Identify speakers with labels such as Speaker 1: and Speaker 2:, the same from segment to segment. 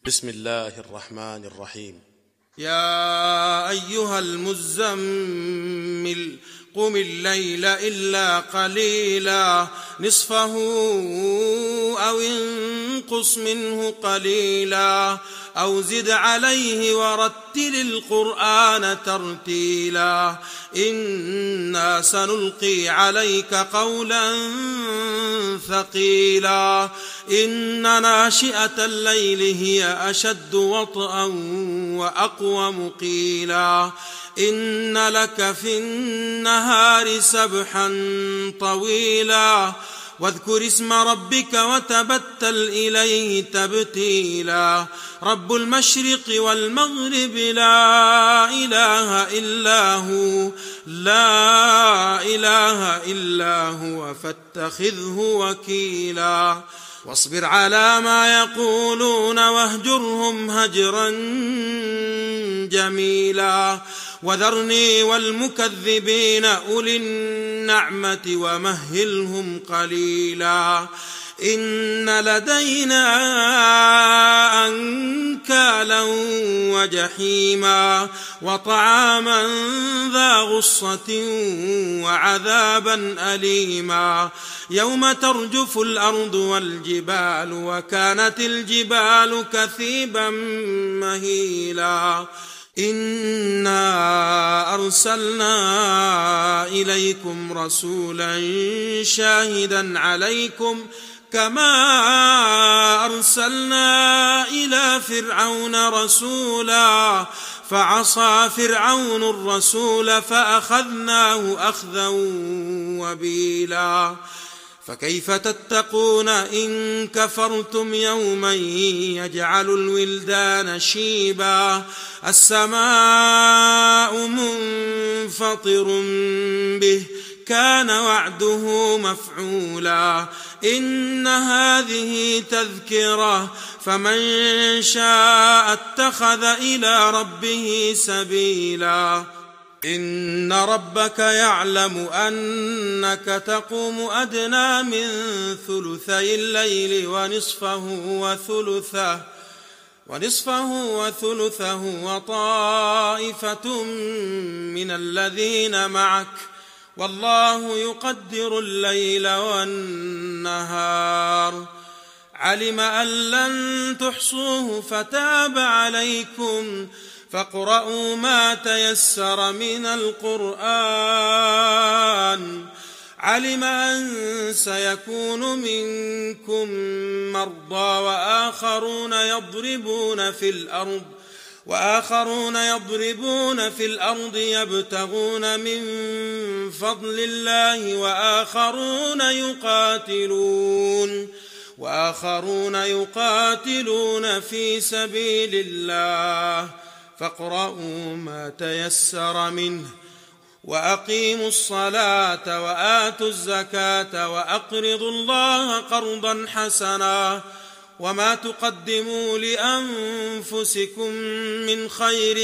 Speaker 1: بسم الله الرحمن الرحيم.
Speaker 2: يا أيها المزمل قم الليل إلا قليلا نصفه أو انقص منه قليلا أو زد عليه ورتل القرآن ترتيلا إنا سنلقي عليك قولا ثقيلا إن ناشئة الليل هي أشد وطئا وأقوم قيلا إن لك في النهار سبحا طويلا واذكر اسم ربك وتبتل إليه تبتيلا رب المشرق والمغرب لا إله إلا هو فاتخذه وكيلا واصبر على ما يقولون واهجرهم هجرا جميلا وذرني والمكذبين أولي النعمة ومهلهم قليلا إن لدينا أنكالا وجحيما وطعاما ذا غصة وعذابا أليما يوم ترجف الأرض والجبال وكانت الجبال كثيبا مهيلا إنا أرسلنا إليكم رسولا شاهدا عليكم كما أرسلنا إلى فرعون رسولا فعصى فرعون الرسول فأخذناه أخذا وبيلا فكيف تتقون إن كفرتم يوما يجعل الولدان شيبا السماء منفطر به كان وعده مفعولا إن هذه تذكرة فمن شاء اتخذ إلى ربه سبيلا إن ربك يعلم أنك تقوم أدنى من ثلثي الليل ونصفه وثلثه وطائفة من الذين معك والله يقدر الليل والنهار علم أن لن تحصوه فتاب عليكم فاقرؤوا ما تيسر من القرآن علم أن سيكون منكم مرضى وآخرون يضربون في الأرض يبتغون من فضل الله وآخرون يقاتلون في سبيل الله فاقرؤوا ما تيسر منه وأقيموا الصلاة وآتوا الزكاة وأقرضوا الله قرضا حسنا وما تقدموا لأنفسكم من خير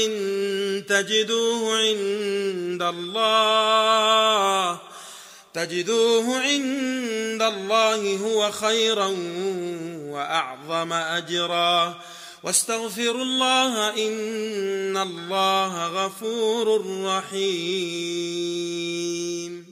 Speaker 2: تجدوه عند الله هو خيرا وأعظم أجرا واستغفروا الله إن الله غفور رحيم.